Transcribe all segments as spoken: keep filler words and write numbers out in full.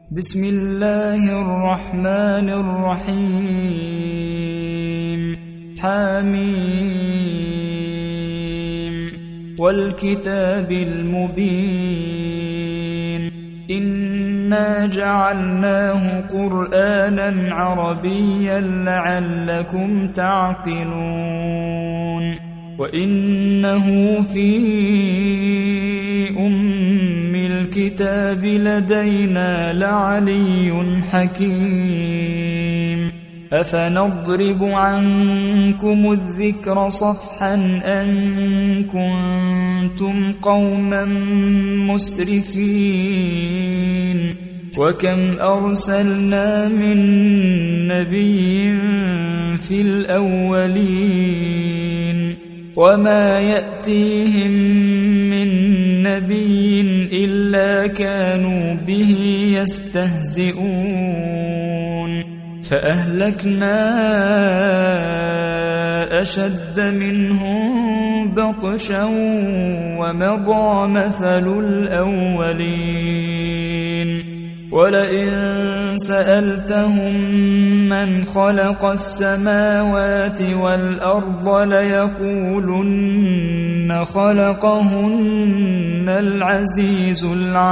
بسم الله الرحمن الرحيم حميم والكتاب المبين إنا جعلناه قرآنا عربيا لعلكم تعقلون وإنه في أم الكتاب لدينا لعلي حكيم أفنضرب عنكم الذكر صفحا أن كنتم قوما مسرفين وكم أرسلنا من نبي في الأولين وما يأتيهم من نبي إلا كانوا به يستهزئون فأهلكنا أشد منهم بطشا ومضى مثل الأولين ولئن سألتهم من خلق السماوات والأرض ليقولن خلقهن العزيز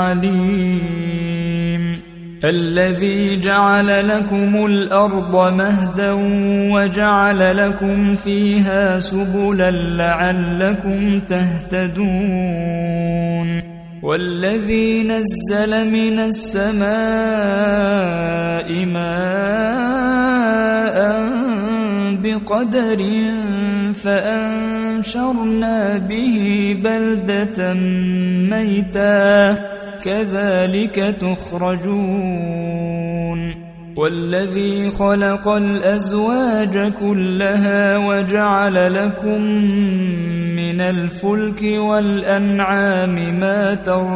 العليم الذي جعل لكم الأرض مهدا وجعل لكم فيها سبلا لعلكم تهتدون والذي نزل من السماء ماء بقدر فأنشرنا به بلدة ميتا كذلك تخرجون والذي خلق الأزواج كلها وجعل لكم من الفلك والأنعام ما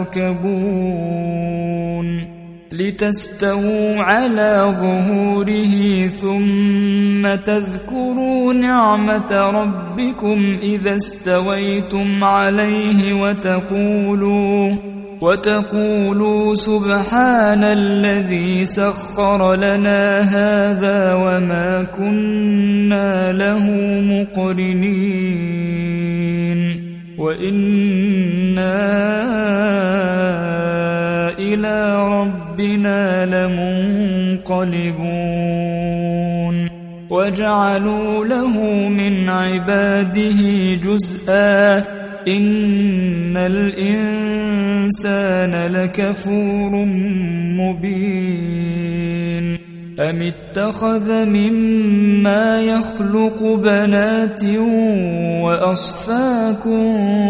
تركبون لتستووا على ظهوره ثم تذكروا نعمة ربكم إذا استويتم عليه وتقولوا وتقولوا سبحان الذي سخر لنا هذا وما كنا له مقرنين وإنا إلى ربنا لمنقلبون وجعلوا له من عباده جزءا إن الإنسان لكفور مبين أم اتخذ مما يخلق بنات وأصفاكم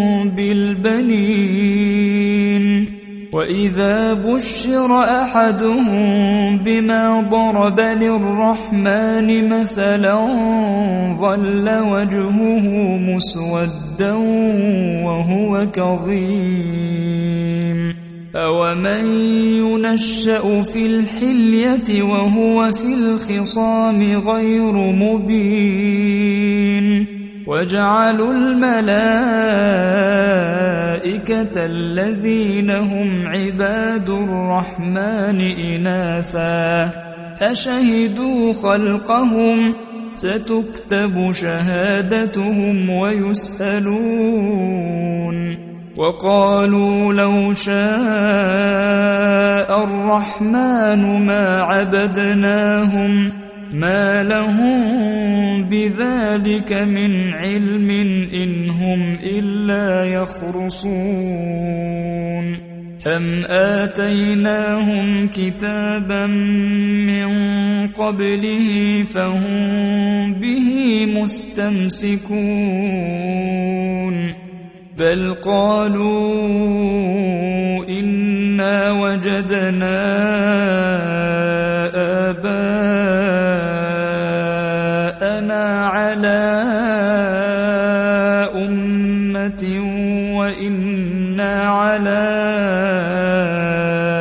بالبنين وإذا بشر أحدهم بما ضرب للرحمن مثلا ظل وجهه مسودا وهو كظيم أومن ينشأ في الحلية وهو في الخصام غير مبين وجعلوا الملائكة الذين هم عباد الرحمن إناثا أشهدوا خلقهم ستكتب شهادتهم ويسألون وقالوا لو شاء الرحمن ما عبدناهم ما لهم بذلك من علم إن هم إلا يخرصون أم آتيناهم كتابا من قبله فهم به مستمسكون بل قالوا إنا وجدنا آباءنا على أمة وإنا على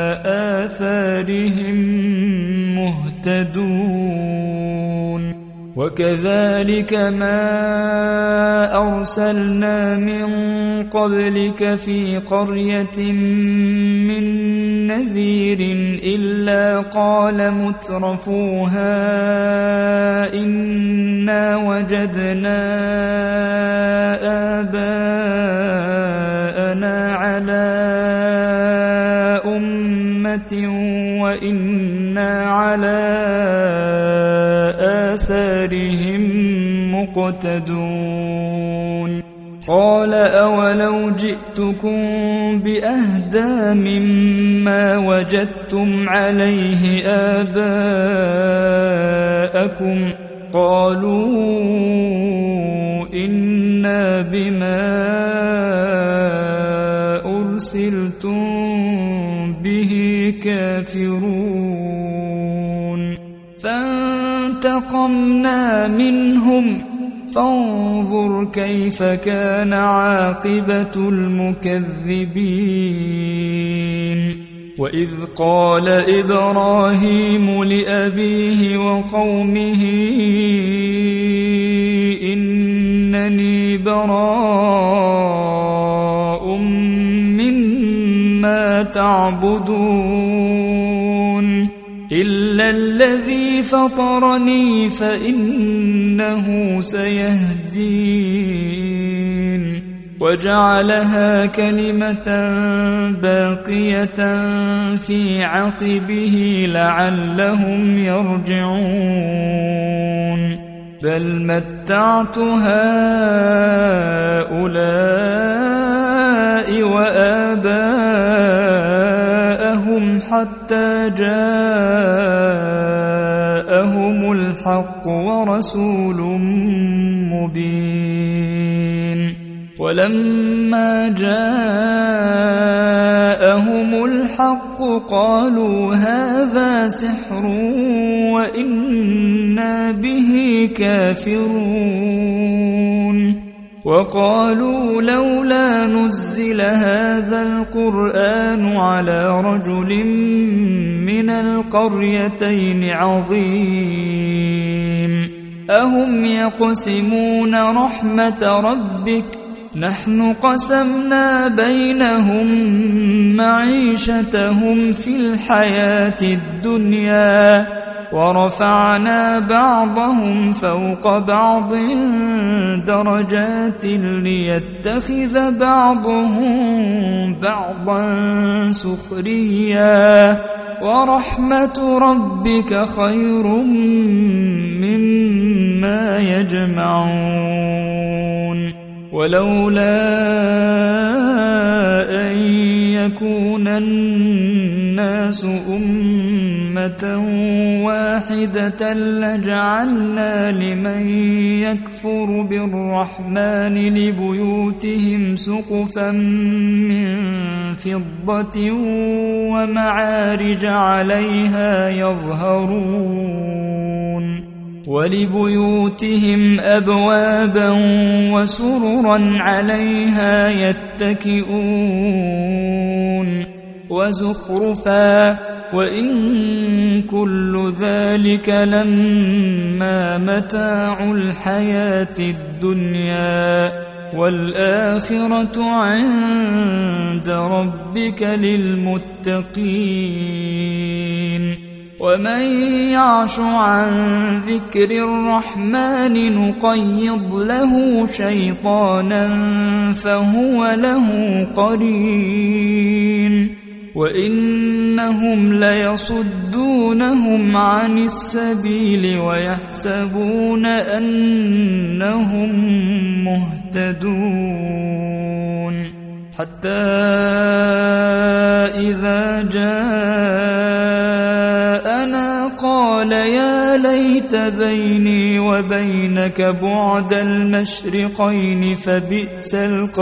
آثارهم مهتدون وكذلك ما أرسلنا من قبلك في قرية من نذير إلا قال مترفوها إنا وجدنا آباءنا على أمة وإنا على آثارهم مقتدون قال أولو جئتكم بأهدى مما وجدتم عليه آباءكم قالوا إنا بما أرسلتم به كافرون فانتقمنا منهم فانظر كيف كان عاقبة المكذبين وإذ قال إبراهيم لأبيه وقومه إنني براء مما تعبدون إلا الذي فطرني فإنه سيهدين وجعلها كلمة باقية في عقبه لعلهم يرجعون بل متعت هؤلاء وآباءهم حتى جاءهم الحق ورسول مبين ولما جاءهم الحق قالوا هذا سحر وإنا به كافرون وقالوا لولا نزل هذا القرآن على رجل من القريتين عظيم أهم يقسمون رحمة ربك نحن قسمنا بينهم معيشتهم في الحياة الدنيا ورفعنا بعضهم فوق بعض درجات ليتخذ بعضهم بعضا سخريا ورحمة ربك خير مما يجمعون ولولا أن يكون الناس أمة واحدة لجعلنا لمن يكفر بالرحمن لبيوتهم سقفا من فضة ومعارج عليها يظهرون ولبيوتهم أبوابا وسررا عليها يتكئون وزخرفا وإن كل ذلك لما متاع الحياة الدنيا والآخرة عند ربك للمتقين ومن يعش عن ذكر الرحمن نقيض له شيطانا فهو له قرين وإنهم ليصدونهم عن السبيل ويحسبون أنهم مهتدون حتى إذا جاءنا قال يا ليت بيني وبينك بعد المشرقين فبئس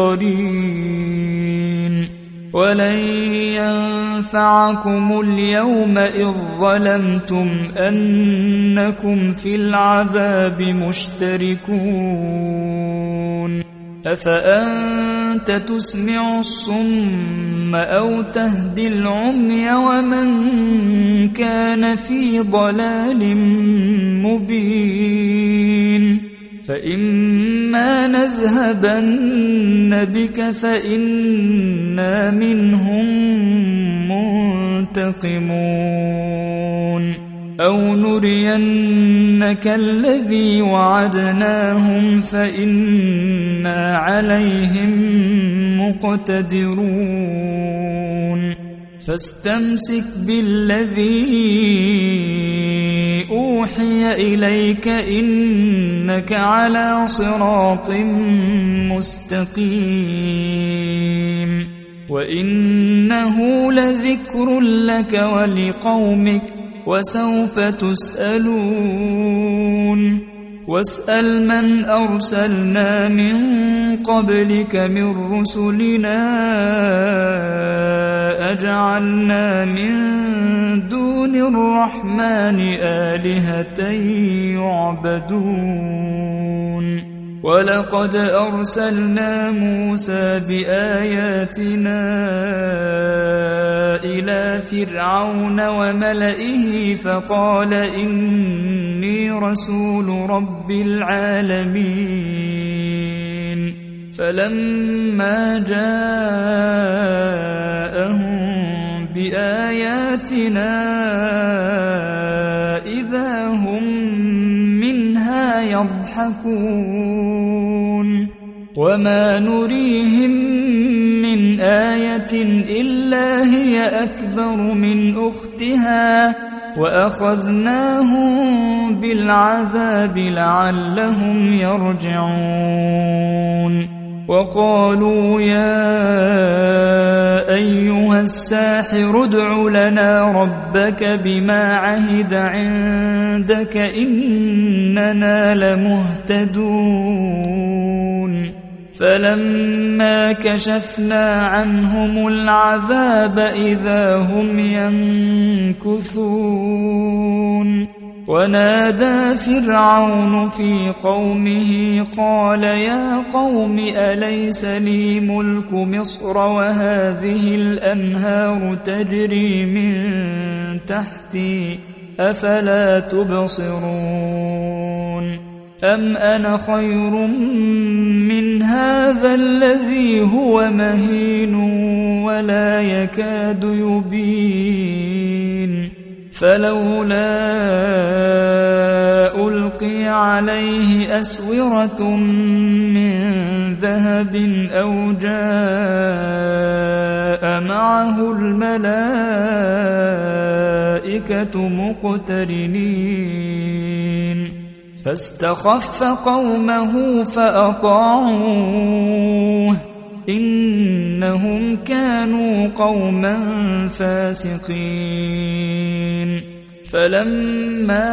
القرين ولن ينفعكم اليوم إذ ظلمتم أنكم في العذاب مشتركون أفأنت تسمع الصم أو تهدي العمي ومن كان في ضلال مبين فإما نذهبن بك فإنا منهم منتقمون أو نرينك الذي وعدناهم فإنا عليهم مقتدرون فاستمسك بالذي أوحي إليك إنك على صراط مستقيم وإنه لذكر لك ولقومك وسوف تسألون واسأل من أرسلنا من قبلك من رسلنا أجعلنا من دون الرحمن آلهة يعبدون ولقد أرسلنا موسى بآياتنا إلى فرعون وملئه فقال إني رسول رب العالمين فلما جاءهم بآياتنا إذا هم منها يضحكون وما نريهم من آية إلا هي أكبر من أختها وأخذناهم بالعذاب لعلهم يرجعون وقالوا يا أيها الساحر ادع لنا ربك بما عهد عندك إننا لمهتدون فلما كشفنا عنهم العذاب إذا هم ينكثون ونادى فرعون في قومه قال يا قوم أليس لي ملك مصر وهذه الأنهار تجري من تحتي أفلا تبصرون أم أنا خير من هذا الذي هو مهين ولا يكاد يبين فلولا ألقي عليه أسورة من ذهب أو جاء معه الملائكة مقترنين فاستخف قومه فأطاعوه إنهم كانوا قوما فاسقين فلما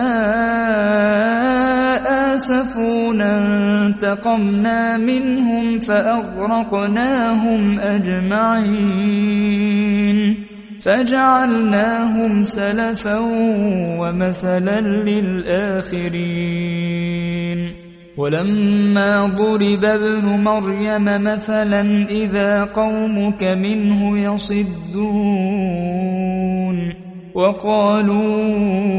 آسفونا انتقمنا منهم فأغرقناهم أجمعين فجعلناهم سلفا ومثلا للآخرين ولما ضرب ابن مريم مثلا إذا قومك منه يصدون وقالوا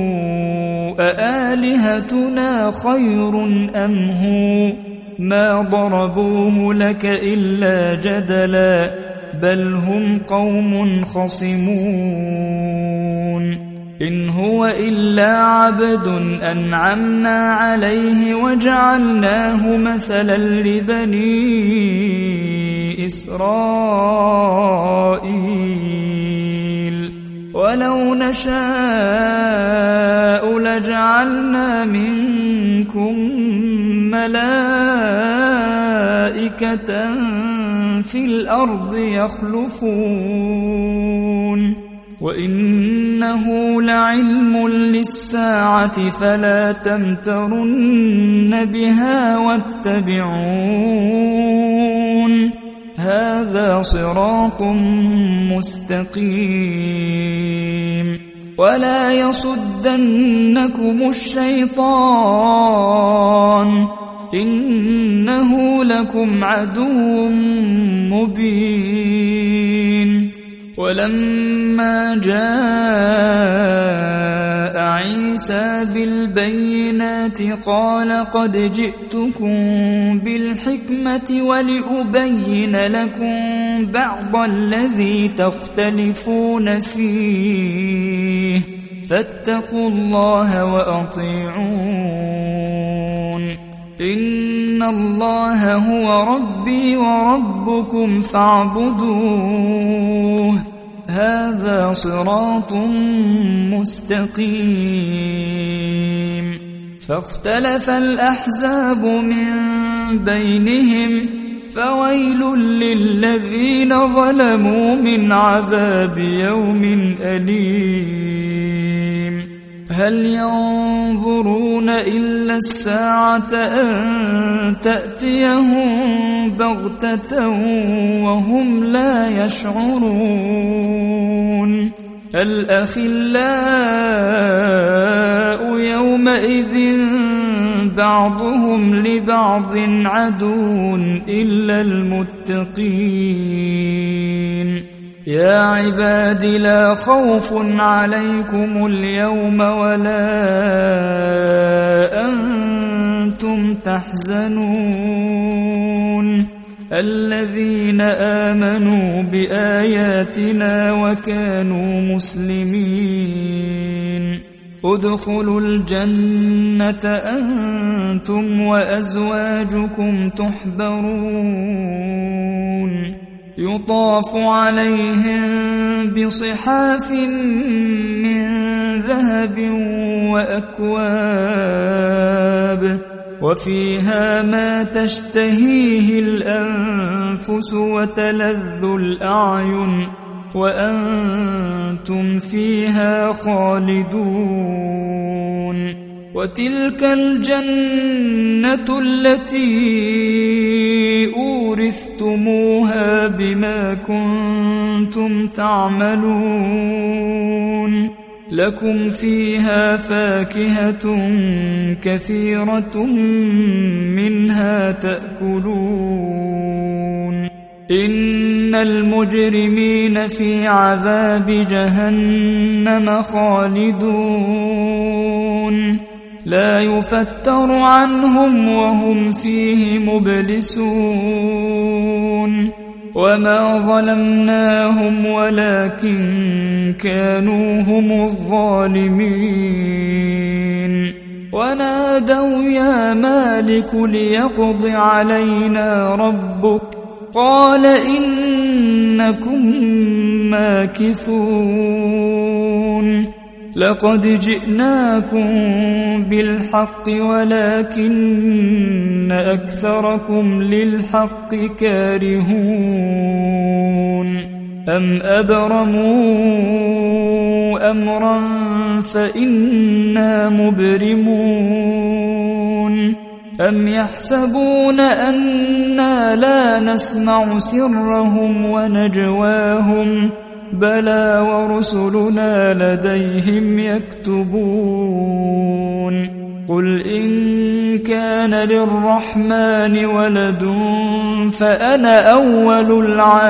أآلهتنا خير أم هو ما ضربوه لك إلا جدلا بل هم قوم خصمون إن هو إلا عبد أنعمنا عليه وجعلناه مثلا لبني إسرائيل ولو نشاء لجعلنا منكم ملائكة في الأرض يخلفون وإنه لعلم للساعة فلا تمترن بها واتبعون هذا صراط مستقيم ولا يصدنكم الشيطان إنه لكم عدو مبين ولما جاء عيسى بالبينات قال قد جئتكم بالحكمة ولأبين لكم بعض الذي تختلفون فيه فاتقوا الله وأطيعون إن الله هو ربي وربكم فاعبدوه هذا صراط مستقيم فاختلف الأحزاب من بينهم فويل للذين ظلموا من عذاب يوم أليم هل ينظرون إلا الساعة أن تأتيهم بغتة وهم لا يشعرون الأخلاء يومئذ بعضهم لبعض عدو إلا المتقين يا عباد لا خوف عليكم اليوم ولا أنتم تحزنون الذين آمنوا بآياتنا وكانوا مسلمين ادخلوا الجنة أنتم وأزواجكم تحبرون يطاف عليهم بصحاف من ذهب وأكواب وفيها ما تشتهيه الأنفس وتلذ الأعين وأنتم فيها خالدون وتلك الجنة التي أورثتموها بما كنتم تعملون لكم فيها فاكهة كثيرة منها تأكلون إن المجرمين في عذاب جهنم خالدون لا يفتر عنهم وهم فيه مبلسون وما ظلمناهم ولكن كانوا هم الظالمين ونادوا يا مالك ليقض علينا ربك قال إنكم ماكثون لقد جئناكم بالحق ولكن أكثركم للحق كارهون أم أبرموا أمرا فإنا مبرمون أم يحسبون أنا لا نسمع سرهم ونجواهم بلى ورسلنا لديهم يكتبون قل إن كان للرحمن ولد فأنا أول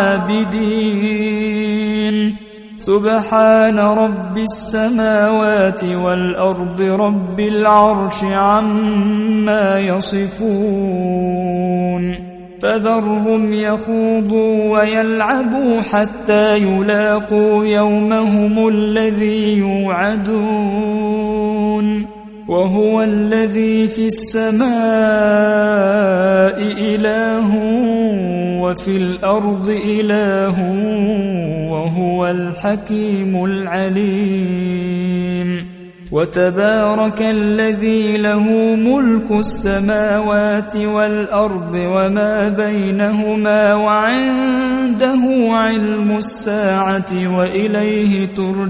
العابدين سبحان رب السماوات والأرض رب العرش عما يصفون فذرهم يخوضوا ويلعبوا حتى يلاقوا يومهم الذي يوعدون وهو الذي في السماء إله وفي الأرض إله وهو الحكيم العليم وتبارك الذي له ملك السماوات والأرض وما بينهما وعنده علم الساعة وإليه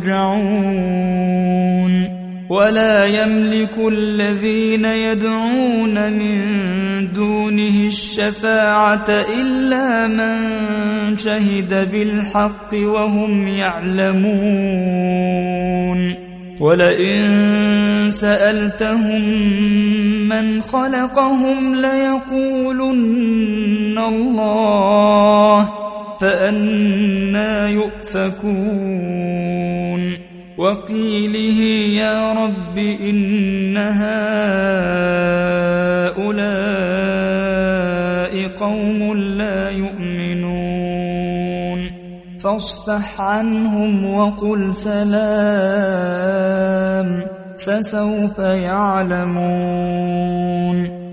ترجعون ولا يملك الذين يدعون من دونه الشفاعة إلا من شهد بالحق وهم يعلمون ولئن سألتهم من خلقهم ليقولن الله فأنى يؤفكون وقيله يا رب إن هؤلاء قوم لا يؤمنون فاصفح عنهم وقل سلام فسوف يعلمون